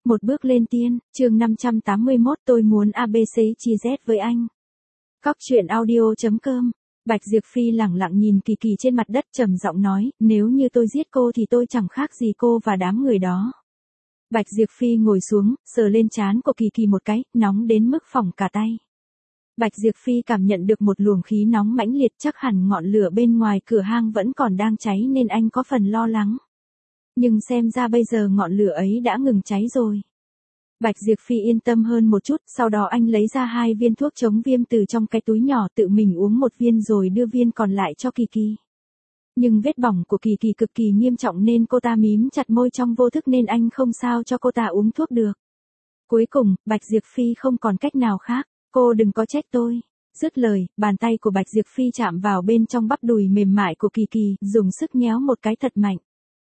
Một bước lên tiên, chương 581 tôi muốn ABC chi Z với anh. Cóc truyện audio.com. Bạch Diệp Phi lẳng lặng nhìn Kỳ Kỳ trên mặt đất trầm giọng nói, nếu như tôi giết cô thì tôi chẳng khác gì cô và đám người đó. Bạch Diệp Phi ngồi xuống, sờ lên trán của Kỳ Kỳ một cái, nóng đến mức phỏng cả tay. Bạch Diệp Phi cảm nhận được một luồng khí nóng mãnh liệt, chắc hẳn ngọn lửa bên ngoài cửa hang vẫn còn đang cháy nên anh có phần lo lắng. Nhưng xem ra bây giờ ngọn lửa ấy đã ngừng cháy rồi. Bạch Diệp Phi yên tâm hơn một chút, sau đó anh lấy ra 2 viên thuốc chống viêm từ trong cái túi nhỏ, tự mình uống 1 viên rồi đưa viên còn lại cho Kỳ Kỳ. Nhưng vết bỏng của Kỳ Kỳ cực kỳ nghiêm trọng nên cô ta mím chặt môi trong vô thức nên anh không sao cho cô ta uống thuốc được. Cuối cùng, Bạch Diệp Phi không còn cách nào khác, cô đừng có trách tôi. Dứt lời, bàn tay của Bạch Diệp Phi chạm vào bên trong bắp đùi mềm mại của Kỳ Kỳ, dùng sức nhéo một cái thật mạnh.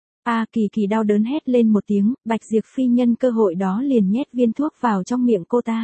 Kỳ Kỳ đau đớn hét lên một tiếng, Bạch Diệp Phi nhân cơ hội đó liền nhét viên thuốc vào trong miệng cô ta.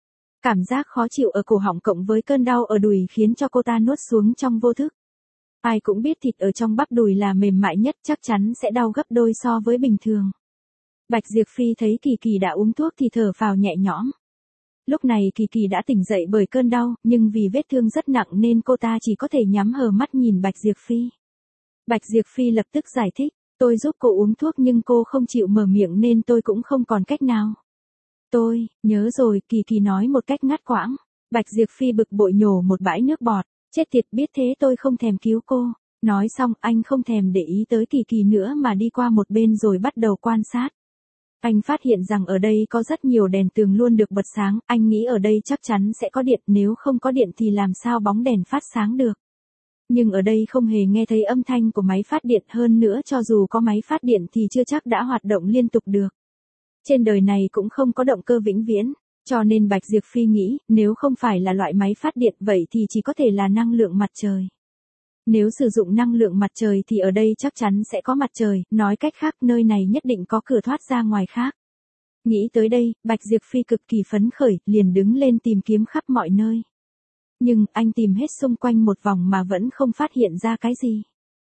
Cảm giác khó chịu ở cổ họng cộng với cơn đau ở đùi khiến cho cô ta nuốt xuống trong vô thức. Ai cũng biết thịt ở trong bắp đùi là mềm mại nhất, chắc chắn sẽ đau gấp đôi so với bình thường. Bạch Diệp Phi thấy Kỳ Kỳ đã uống thuốc thì thở phào nhẹ nhõm. Lúc này Kỳ Kỳ đã tỉnh dậy bởi cơn đau, nhưng vì vết thương rất nặng nên cô ta chỉ có thể nhắm hờ mắt nhìn Bạch Diệp Phi. Bạch Diệp Phi lập tức giải thích. Tôi giúp cô uống thuốc nhưng cô không chịu mở miệng nên tôi cũng không còn cách nào. Tôi, nhớ rồi, Kỳ Kỳ nói một cách ngắt quãng. Bạch Diệp Phi bực bội nhổ một bãi nước bọt. Chết tiệt, biết thế tôi không thèm cứu cô. Nói xong anh không thèm để ý tới Kỳ Kỳ nữa mà đi qua một bên rồi bắt đầu quan sát. Anh phát hiện rằng ở đây có rất nhiều đèn tường luôn được bật sáng, anh nghĩ ở đây chắc chắn sẽ có điện, nếu không có điện thì làm sao bóng đèn phát sáng được. Nhưng ở đây không hề nghe thấy âm thanh của máy phát điện, hơn nữa cho dù có máy phát điện thì chưa chắc đã hoạt động liên tục được. Trên đời này cũng không có động cơ vĩnh viễn, cho nên Bạch Diệp Phi nghĩ, nếu không phải là loại máy phát điện vậy thì chỉ có thể là năng lượng mặt trời. Nếu sử dụng năng lượng mặt trời thì ở đây chắc chắn sẽ có mặt trời, nói cách khác nơi này nhất định có cửa thoát ra ngoài khác. Nghĩ tới đây, Bạch Diệp Phi cực kỳ phấn khởi, liền đứng lên tìm kiếm khắp mọi nơi. Nhưng, anh tìm hết xung quanh một vòng mà vẫn không phát hiện ra cái gì.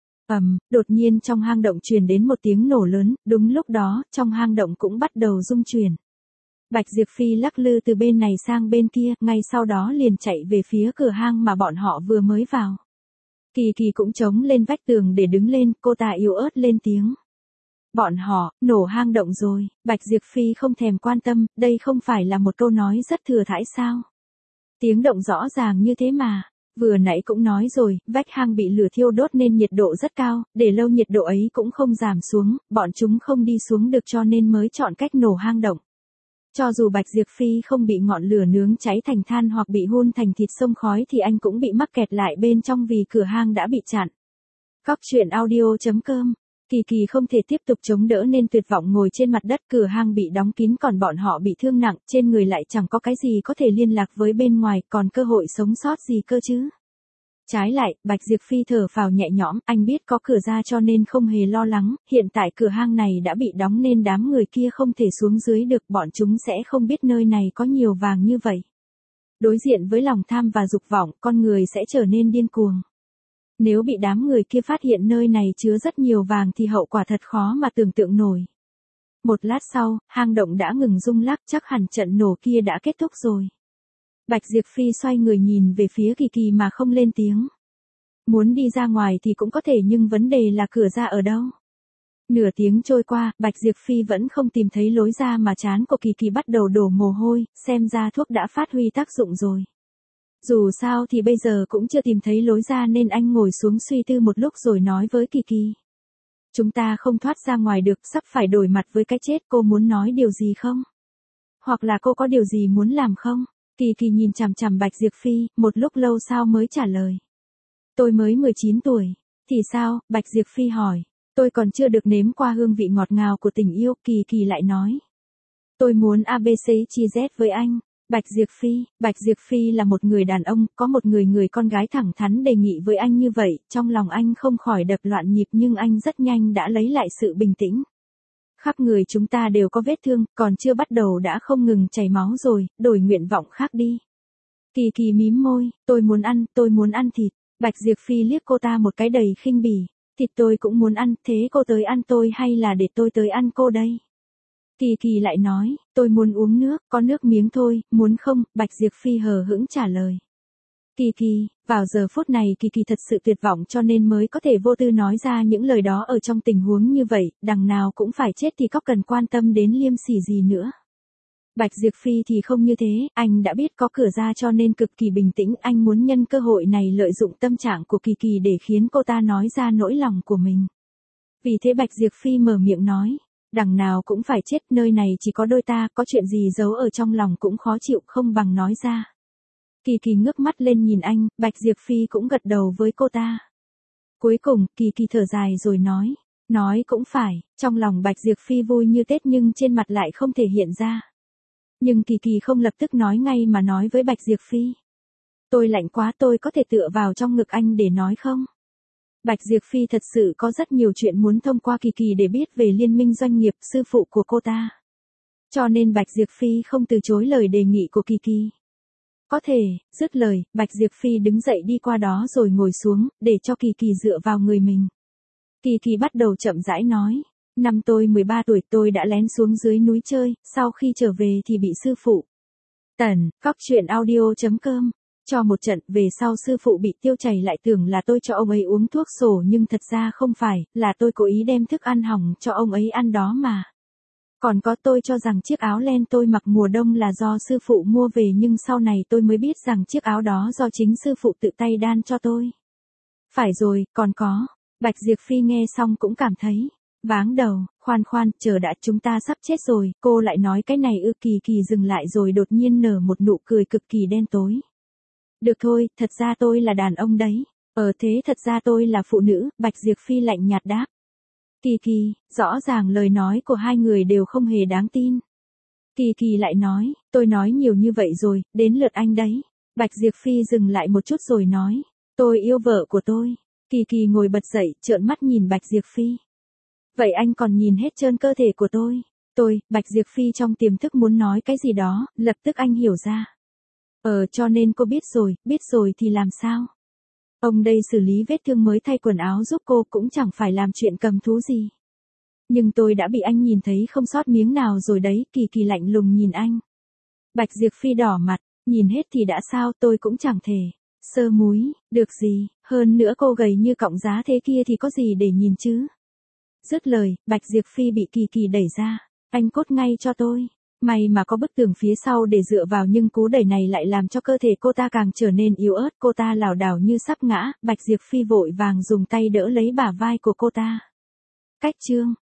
Đột nhiên trong hang động truyền đến một tiếng nổ lớn, đúng lúc đó, trong hang động cũng bắt đầu rung chuyển. Bạch Diệp Phi lắc lư từ bên này sang bên kia, ngay sau đó liền chạy về phía cửa hang mà bọn họ vừa mới vào. Kỳ Kỳ cũng chống lên vách tường để đứng lên, cô ta yếu ớt lên tiếng. Bọn họ, nổ hang động rồi, Bạch Diệp Phi không thèm quan tâm, đây không phải là một câu nói rất thừa thãi sao? Tiếng động rõ ràng như thế mà, vừa nãy cũng nói rồi, vách hang bị lửa thiêu đốt nên nhiệt độ rất cao, để lâu nhiệt độ ấy cũng không giảm xuống, bọn chúng không đi xuống được cho nên mới chọn cách nổ hang động. Cho dù Bạch Diệp Phi không bị ngọn lửa nướng cháy thành than hoặc bị hun thành thịt xông khói thì anh cũng bị mắc kẹt lại bên trong vì cửa hang đã bị chặn. Cóc truyện audio.com. Kỳ Kỳ không thể tiếp tục chống đỡ nên tuyệt vọng ngồi trên mặt đất, cửa hang bị đóng kín còn bọn họ bị thương nặng, trên người lại chẳng có cái gì có thể liên lạc với bên ngoài, còn cơ hội sống sót gì cơ chứ. Trái lại, Bạch Diệp Phi thở phào nhẹ nhõm, anh biết có cửa ra cho nên không hề lo lắng, hiện tại cửa hang này đã bị đóng nên đám người kia không thể xuống dưới được, bọn chúng sẽ không biết nơi này có nhiều vàng như vậy. Đối diện với lòng tham và dục vọng, con người sẽ trở nên điên cuồng. Nếu bị đám người kia phát hiện nơi này chứa rất nhiều vàng thì hậu quả thật khó mà tưởng tượng nổi. Một lát sau, hang động đã ngừng rung lắc, chắc hẳn trận nổ kia đã kết thúc rồi. Bạch Diệp Phi xoay người nhìn về phía Kỳ Kỳ mà không lên tiếng. Muốn đi ra ngoài thì cũng có thể nhưng vấn đề là cửa ra ở đâu? Nửa tiếng trôi qua, Bạch Diệp Phi vẫn không tìm thấy lối ra mà trán của Kỳ Kỳ bắt đầu đổ mồ hôi, xem ra thuốc đã phát huy tác dụng rồi. Dù sao thì bây giờ cũng chưa tìm thấy lối ra nên anh ngồi xuống suy tư một lúc rồi nói với Kỳ Kỳ. Chúng ta không thoát ra ngoài được, sắp phải đối mặt với cái chết, cô muốn nói điều gì không? Hoặc là cô có điều gì muốn làm không? Kỳ Kỳ nhìn chằm chằm Bạch Diệp Phi, một lúc lâu sau mới trả lời. Tôi mới 19 tuổi. Thì sao? Bạch Diệp Phi hỏi. Tôi còn chưa được nếm qua hương vị ngọt ngào của tình yêu, Kỳ Kỳ lại nói. Tôi muốn ABC chi Z với anh. Bạch Diệp Phi là một người đàn ông, có một người con gái thẳng thắn đề nghị với anh như vậy, trong lòng anh không khỏi đập loạn nhịp nhưng anh rất nhanh đã lấy lại sự bình tĩnh. Khắp người chúng ta đều có vết thương, còn chưa bắt đầu đã không ngừng chảy máu rồi, đổi nguyện vọng khác đi. Kỳ Kỳ mím môi, tôi muốn ăn thịt. Bạch Diệp Phi liếc cô ta một cái đầy khinh bỉ. Thịt tôi cũng muốn ăn, thế cô tới ăn tôi hay là để tôi tới ăn cô đây? Kỳ Kỳ lại nói, tôi muốn uống nước, có nước miếng thôi, muốn không? Bạch Diệp Phi hờ hững trả lời. Kỳ Kỳ, vào giờ phút này Kỳ Kỳ thật sự tuyệt vọng cho nên mới có thể vô tư nói ra những lời đó ở trong tình huống như vậy, đằng nào cũng phải chết thì có cần quan tâm đến liêm sỉ gì nữa. Bạch Diệp Phi thì không như thế, anh đã biết có cửa ra cho nên cực kỳ bình tĩnh, anh muốn nhân cơ hội này lợi dụng tâm trạng của Kỳ Kỳ để khiến cô ta nói ra nỗi lòng của mình. Vì thế Bạch Diệp Phi mở miệng nói, đằng nào cũng phải chết, nơi này chỉ có đôi ta, có chuyện gì giấu ở trong lòng cũng khó chịu, không bằng nói ra. Kỳ Kỳ ngước mắt lên nhìn anh, Bạch Diệp Phi cũng gật đầu với cô ta. Cuối cùng, Kỳ Kỳ thở dài rồi nói cũng phải, trong lòng Bạch Diệp Phi vui như Tết nhưng trên mặt lại không thể hiện ra. Nhưng Kỳ Kỳ không lập tức nói ngay mà nói với Bạch Diệp Phi. Tôi lạnh quá, tôi có thể tựa vào trong ngực anh để nói không? Bạch Diệp Phi thật sự có rất nhiều chuyện muốn thông qua Kỳ Kỳ để biết về liên minh doanh nghiệp sư phụ của cô ta. Cho nên Bạch Diệp Phi không từ chối lời đề nghị của Kỳ Kỳ. Có thể, dứt lời, Bạch Diệp Phi đứng dậy đi qua đó rồi ngồi xuống, để cho Kỳ Kỳ dựa vào người mình. Kỳ Kỳ bắt đầu chậm rãi nói. Năm tôi 13 tuổi tôi đã lén xuống dưới núi chơi, sau khi trở về thì bị sư phụ Tần, Cóc Truyện Audio.com cho một trận, về sau sư phụ bị tiêu chảy lại tưởng là tôi cho ông ấy uống thuốc sổ nhưng thật ra không phải, là tôi cố ý đem thức ăn hỏng cho ông ấy ăn đó mà. Còn có, tôi cho rằng chiếc áo len tôi mặc mùa đông là do sư phụ mua về nhưng sau này tôi mới biết rằng chiếc áo đó do chính sư phụ tự tay đan cho tôi. Phải rồi, còn có. Bạch Diệp Phi nghe xong cũng cảm thấy váng đầu, khoan, chờ đã, chúng ta sắp chết rồi, cô lại nói cái này ư? Kỳ Kỳ dừng lại rồi đột nhiên nở một nụ cười cực kỳ đen tối. Được thôi, thật ra tôi là đàn ông đấy. Thế thật ra tôi là phụ nữ, Bạch Diệp Phi lạnh nhạt đáp. Kỳ Kỳ, rõ ràng lời nói của hai người đều không hề đáng tin. Kỳ Kỳ lại nói, tôi nói nhiều như vậy rồi, đến lượt anh đấy. Bạch Diệp Phi dừng lại một chút rồi nói, tôi yêu vợ của tôi. Kỳ Kỳ ngồi bật dậy, trợn mắt nhìn Bạch Diệp Phi. Vậy anh còn nhìn hết trơn cơ thể của tôi. Bạch Diệp Phi trong tiềm thức muốn nói cái gì đó, lập tức anh hiểu ra. Cho nên cô biết rồi thì làm sao? Ông đây xử lý vết thương mới thay quần áo giúp cô cũng chẳng phải làm chuyện cầm thú gì. Nhưng tôi đã bị anh nhìn thấy không sót miếng nào rồi đấy. Kỳ Kỳ lạnh lùng nhìn anh. Bạch Diệp Phi đỏ mặt, nhìn hết thì đã sao, tôi cũng chẳng thể sơ múi, được gì, hơn nữa cô gầy như cọng giá thế kia thì có gì để nhìn chứ. Dứt lời, Bạch Diệp Phi bị Kỳ Kỳ đẩy ra, anh cốt ngay cho tôi. May mà có bức tường phía sau để dựa vào nhưng cú đẩy này lại làm cho cơ thể cô ta càng trở nên yếu ớt, cô ta lảo đảo như sắp ngã, Bạch Diệp Phi vội vàng dùng tay đỡ lấy bả vai của cô ta. Cách chương